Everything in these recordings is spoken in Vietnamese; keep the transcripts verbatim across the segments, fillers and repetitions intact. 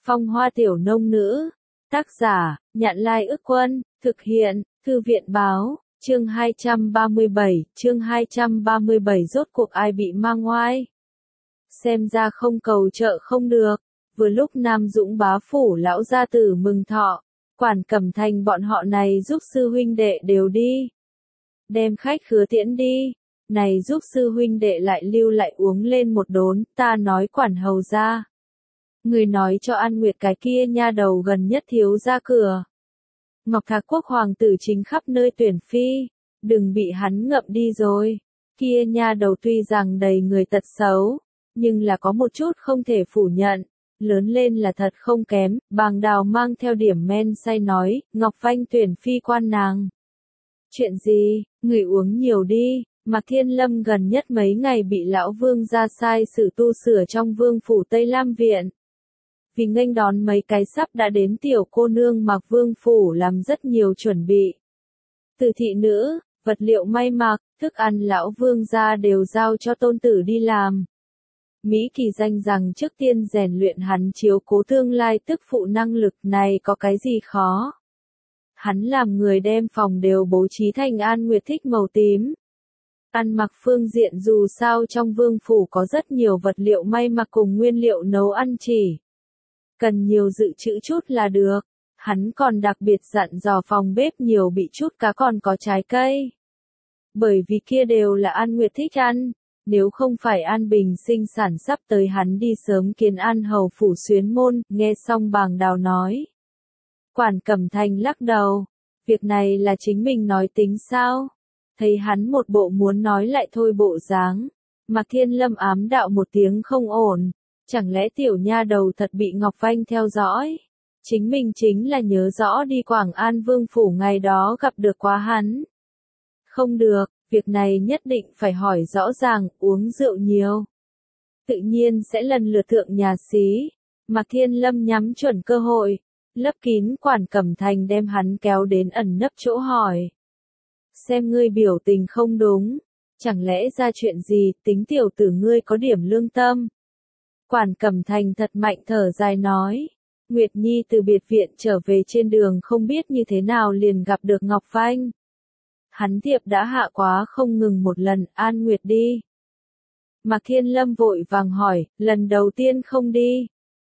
Phong hoa tiểu nông nữ. Tác giả, Nhạn Lai Ức Quân, thực hiện, Thư viện Báo, chương hai trăm ba mươi bảy, chương hai trăm ba mươi bảy rốt cuộc ai bị mang oai. Xem ra không cầu trợ không được, vừa lúc Nam Dũng bá phủ lão gia tử mừng thọ, Quản Cẩm Thành bọn họ này giúp sư huynh đệ đều đi. Đem khách khứa tiễn đi, này giúp sư huynh đệ lại lưu lại uống lên một đốn, ta nói Quản hầu ra. Người nói cho An Nguyệt cái kia nha đầu gần nhất thiếu ra cửa. Ngọc Thạc Quốc hoàng tử chính khắp nơi tuyển phi, đừng bị hắn ngậm đi rồi. Kia nha đầu tuy rằng đầy người tật xấu, nhưng là có một chút không thể phủ nhận, lớn lên là thật không kém. Bàng Đào mang theo điểm men say nói, Ngọc Vanh tuyển phi quan nàng. Chuyện gì, người uống nhiều đi. Mạc Thiên Lâm gần nhất mấy ngày bị lão vương ra sai sự tu sửa trong vương phủ Tây Lam Viện. Vì nghênh đón mấy cái sắp đã đến tiểu cô nương Mạc Vương phủ làm rất nhiều chuẩn bị. Từ thị nữ, vật liệu may mặc, thức ăn lão vương gia đều giao cho tôn tử đi làm. Mỹ Kỳ danh rằng trước tiên rèn luyện hắn chiếu cố tương lai tức phụ năng lực này có cái gì khó. Hắn làm người đem phòng đều bố trí thành An Nguyệt thích màu tím. Ăn mặc phương diện dù sao trong vương phủ có rất nhiều vật liệu may mặc cùng nguyên liệu nấu ăn chỉ. Cần nhiều dự trữ chút là được. Hắn còn đặc biệt dặn dò phòng bếp nhiều bị chút cá còn có trái cây. Bởi vì kia đều là An Nguyệt thích ăn. Nếu không phải An Bình sinh sản sắp tới hắn đi sớm kiến An hầu phủ xuyến môn, nghe xong Bàng Đào nói. Quản Cẩm Thành lắc đầu. Việc này là chính mình nói tính sao? Thấy hắn một bộ muốn nói lại thôi bộ dáng. Mạc Thiên Lâm ám đạo một tiếng không ổn. Chẳng lẽ tiểu nha đầu thật bị Ngọc Vanh theo dõi? Chính mình chính là nhớ rõ đi Quảng An Vương phủ ngày đó gặp được quá hắn. Không được, việc này nhất định phải hỏi rõ ràng, uống rượu nhiều. Tự nhiên sẽ lần lượt thượng nhà xí. Mạc Thiên Lâm nhắm chuẩn cơ hội, lấp kín Quản Cẩm Thành đem hắn kéo đến ẩn nấp chỗ hỏi. Xem ngươi biểu tình không đúng, chẳng lẽ ra chuyện gì, tính tiểu tử ngươi có điểm lương tâm. Quản Cẩm Thành thật mạnh thở dài nói, Nguyệt Nhi từ biệt viện trở về trên đường không biết như thế nào liền gặp được Ngọc Vanh. Hắn thiệp đã hạ quá không ngừng một lần, An Nguyệt đi. Mạc Thiên Lâm vội vàng hỏi, lần đầu tiên không đi.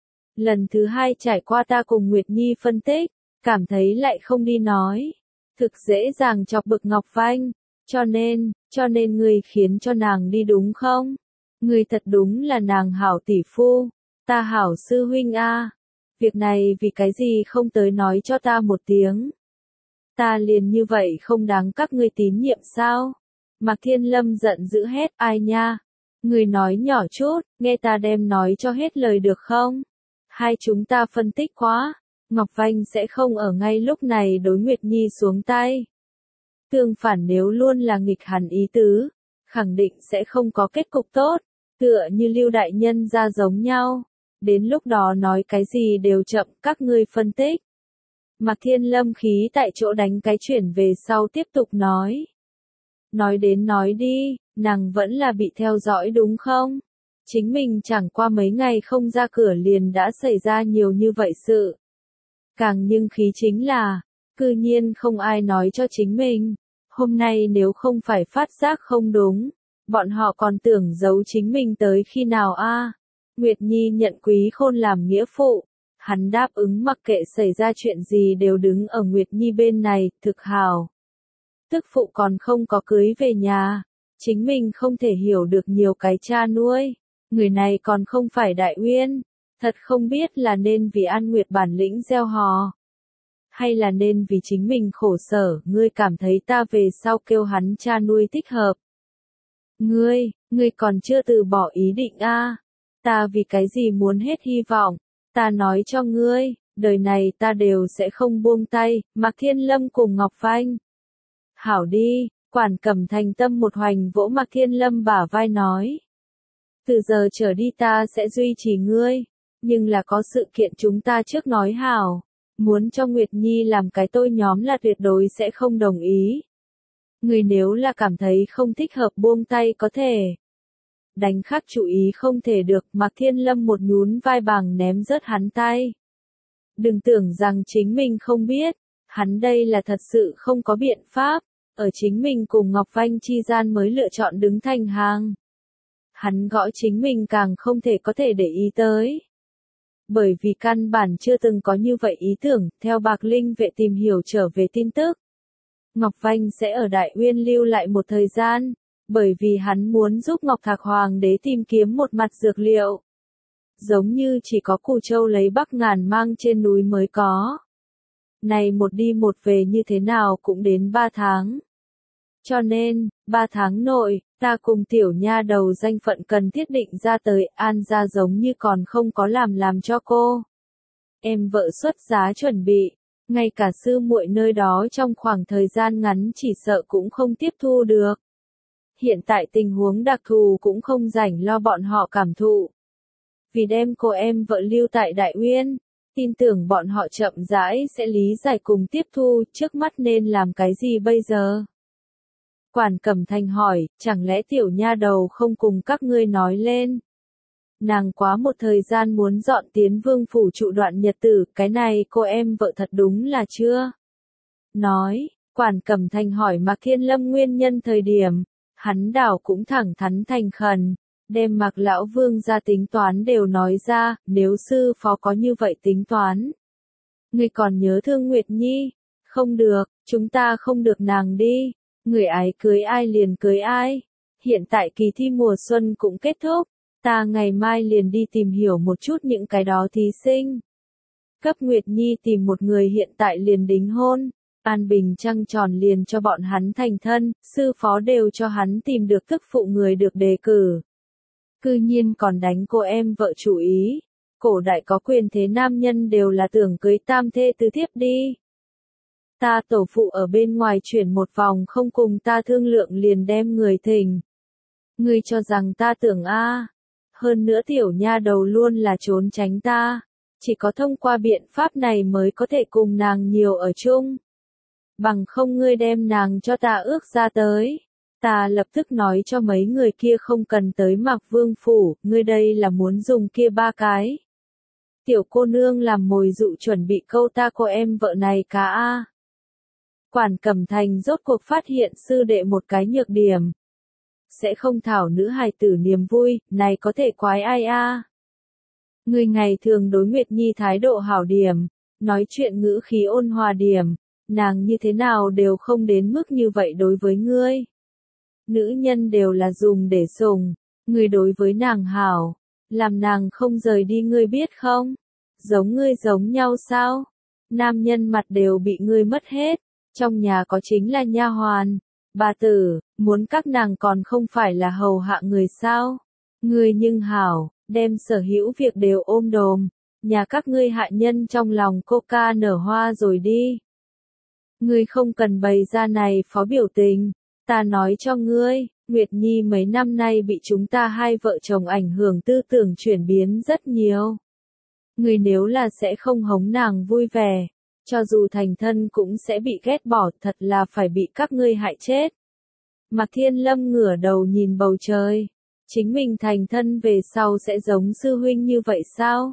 Lần thứ hai trải qua ta cùng Nguyệt Nhi phân tích, cảm thấy lại không đi nói. Thực dễ dàng chọc bực Ngọc Vanh, cho nên, cho nên ngươi khiến cho nàng đi đúng không? Ngươi thật đúng là nàng hảo tỷ phu, ta hảo sư huynh a. Việc này vì cái gì không tới nói cho ta một tiếng? Ta liền như vậy không đáng các ngươi tín nhiệm sao? Mạc Thiên Lâm giận dữ hét, ai nha? Ngươi nói nhỏ chút, nghe ta đem nói cho hết lời được không? Hai chúng ta phân tích quá, Ngọc Vanh sẽ không ở ngay lúc này đối Nguyệt Nhi xuống tay. Tương phản nếu luôn là nghịch hẳn ý tứ, khẳng định sẽ không có kết cục tốt, tựa như Lưu đại nhân ra giống nhau. Đến lúc đó nói cái gì đều chậm, các ngươi phân tích. Mạc Thiên Lâm khí tại chỗ đánh cái chuyển về sau tiếp tục nói. Nói đến nói đi, nàng vẫn là bị theo dõi đúng không? Chính mình chẳng qua mấy ngày không ra cửa liền đã xảy ra nhiều như vậy sự. Càng nhưng khí chính là, cư nhiên không ai nói cho chính mình. Hôm nay nếu không phải phát giác không đúng, bọn họ còn tưởng giấu chính mình tới khi nào a? Nguyệt Nhi nhận Quý Khôn làm nghĩa phụ. Hắn đáp ứng mặc kệ xảy ra chuyện gì đều đứng ở Nguyệt Nhi bên này, thực hào. Tức phụ còn không có cưới về nhà. Chính mình không thể hiểu được nhiều cái cha nuôi. Người này còn không phải Đại Uyên. Thật không biết là nên vì An Nguyệt bản lĩnh gieo hò. Hay là nên vì chính mình khổ sở, ngươi cảm thấy ta về sau kêu hắn cha nuôi thích hợp. Ngươi, ngươi còn chưa từ bỏ ý định a? À? Ta vì cái gì muốn hết hy vọng? Ta nói cho ngươi, đời này ta đều sẽ không buông tay. Mạc Thiên Lâm cùng Ngọc Vanh. Hảo đi, Quản Cẩm Thành tâm một hoành vỗ Mạc Thiên Lâm bả vai nói. Từ giờ trở đi ta sẽ duy trì ngươi, nhưng là có sự kiện chúng ta trước nói hảo. Muốn cho Nguyệt Nhi làm cái tôi nhóm là tuyệt đối sẽ không đồng ý. Người nếu là cảm thấy không thích hợp buông tay có thể. Đánh khác chủ ý không thể được, Mạc Thiên Lâm một nhún vai Bàng ném rớt hắn tay. Đừng tưởng rằng chính mình không biết, hắn đây là thật sự không có biện pháp, ở chính mình cùng Ngọc Vanh chi gian mới lựa chọn đứng thành hàng. Hắn gõ chính mình càng không thể có thể để ý tới. Bởi vì căn bản chưa từng có như vậy ý tưởng, theo Bạc Linh vệ tìm hiểu trở về tin tức. Ngọc Vanh sẽ ở Đại Uyên lưu lại một thời gian, bởi vì hắn muốn giúp Ngọc Thạc Hoàng đế tìm kiếm một mặt dược liệu. Giống như chỉ có Cù Châu lấy Bắc Ngàn mang trên núi mới có. Này một đi một về như thế nào cũng đến ba tháng. Cho nên, ba tháng nội, ta cùng tiểu nha đầu danh phận cần thiết định ra tới An gia giống như còn không có làm làm cho cô. Em vợ xuất giá chuẩn bị, ngay cả sư muội nơi đó trong khoảng thời gian ngắn chỉ sợ cũng không tiếp thu được. Hiện tại tình huống đặc thù cũng không rảnh lo bọn họ cảm thụ. Vì đem cô em vợ lưu tại Đại Uyên, tin tưởng bọn họ chậm rãi sẽ lý giải cùng tiếp thu, trước mắt nên làm cái gì bây giờ? Quản Cẩm Thành hỏi, chẳng lẽ tiểu nha đầu không cùng các ngươi nói lên? Nàng quá một thời gian muốn dọn tiến vương phủ trụ đoạn nhật tử, cái này cô em vợ thật đúng là chưa? Nói, Quản Cẩm Thành hỏi Mạc Thiên Lâm nguyên nhân thời điểm, hắn đảo cũng thẳng thắn thành khẩn, đem Mạc Lão Vương ra tính toán đều nói ra, nếu sư phó có như vậy tính toán. Ngươi còn nhớ thương Nguyệt Nhi? Không được, chúng ta không được nàng đi. Người ái cưới ai liền cưới ai. Hiện tại kỳ thi mùa xuân cũng kết thúc, ta ngày mai liền đi tìm hiểu một chút những cái đó thí sinh. Cấp Nguyệt Nhi tìm một người hiện tại liền đính hôn, an bình trăng tròn liền cho bọn hắn thành thân, sư phó đều cho hắn tìm được tức phụ người được đề cử. Cư nhiên còn đánh cô em vợ chủ ý, cổ đại có quyền thế nam nhân đều là tưởng cưới tam thê tứ thiếp đi. Ta tổ phụ ở bên ngoài chuyển một vòng không cùng ta thương lượng liền đem người thỉnh. Ngươi cho rằng ta tưởng a? Hơn nữa tiểu nha đầu luôn là trốn tránh ta, chỉ có thông qua biện pháp này mới có thể cùng nàng nhiều ở chung. Bằng không ngươi đem nàng cho ta ước ra tới, ta lập tức nói cho mấy người kia không cần tới Mạc Vương phủ, ngươi đây là muốn dùng kia ba cái. Tiểu cô nương làm mồi dụ chuẩn bị câu ta cô em vợ này cả a. Quản Cẩm Thành rốt cuộc phát hiện sư đệ một cái nhược điểm. Sẽ không thảo nữ hài tử niềm vui, này có thể quái ai a? Người ngày thường đối Nguyệt Nhi thái độ hảo điểm, nói chuyện ngữ khí ôn hòa điểm, nàng như thế nào đều không đến mức như vậy đối với ngươi. Nữ nhân đều là dùng để sủng, ngươi đối với nàng hảo, làm nàng không rời đi ngươi biết không? Giống ngươi giống nhau sao? Nam nhân mặt đều bị ngươi mất hết, trong nhà có chính là nha hoàn, bà tử, muốn các nàng còn không phải là hầu hạ người sao? Ngươi nhưng hảo, đem sở hữu việc đều ôm đồm, nhà các ngươi hạ nhân trong lòng coca nở hoa rồi đi. Ngươi không cần bày ra này phó biểu tình, ta nói cho ngươi, Nguyệt Nhi mấy năm nay bị chúng ta hai vợ chồng ảnh hưởng tư tưởng chuyển biến rất nhiều. Ngươi nếu là sẽ không hống nàng vui vẻ, cho dù thành thân cũng sẽ bị ghét bỏ, thật là phải bị các ngươi hại chết. Mạc Thiên Lâm ngửa đầu nhìn bầu trời, chính mình thành thân về sau sẽ giống sư huynh như vậy sao?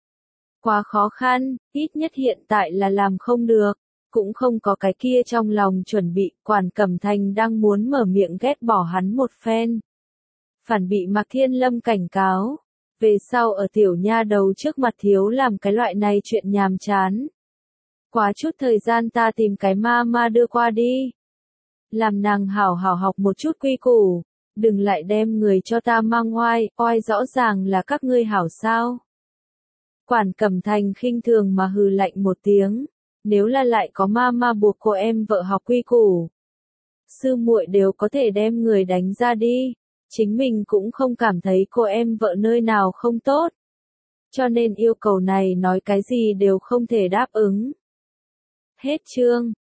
Quá khó khăn, ít nhất hiện tại là làm không được, cũng không có cái kia trong lòng chuẩn bị, Quản Cẩm Thành đang muốn mở miệng ghét bỏ hắn một phen. Phản bị Mạc Thiên Lâm cảnh cáo, về sau ở tiểu nha đầu trước mặt thiếu làm cái loại này chuyện nhàm chán. Quá chút thời gian ta tìm cái ma ma đưa qua đi. Làm nàng hảo hảo học một chút quy củ, đừng lại đem người cho ta mang oai, oai rõ ràng là các ngươi hảo sao. Quản Cẩm Thành khinh thường mà hừ lạnh một tiếng, nếu là lại có ma ma buộc cô em vợ học quy củ. Sư muội đều có thể đem người đánh ra đi, chính mình cũng không cảm thấy cô em vợ nơi nào không tốt. Cho nên yêu cầu này nói cái gì đều không thể đáp ứng. Hết chương.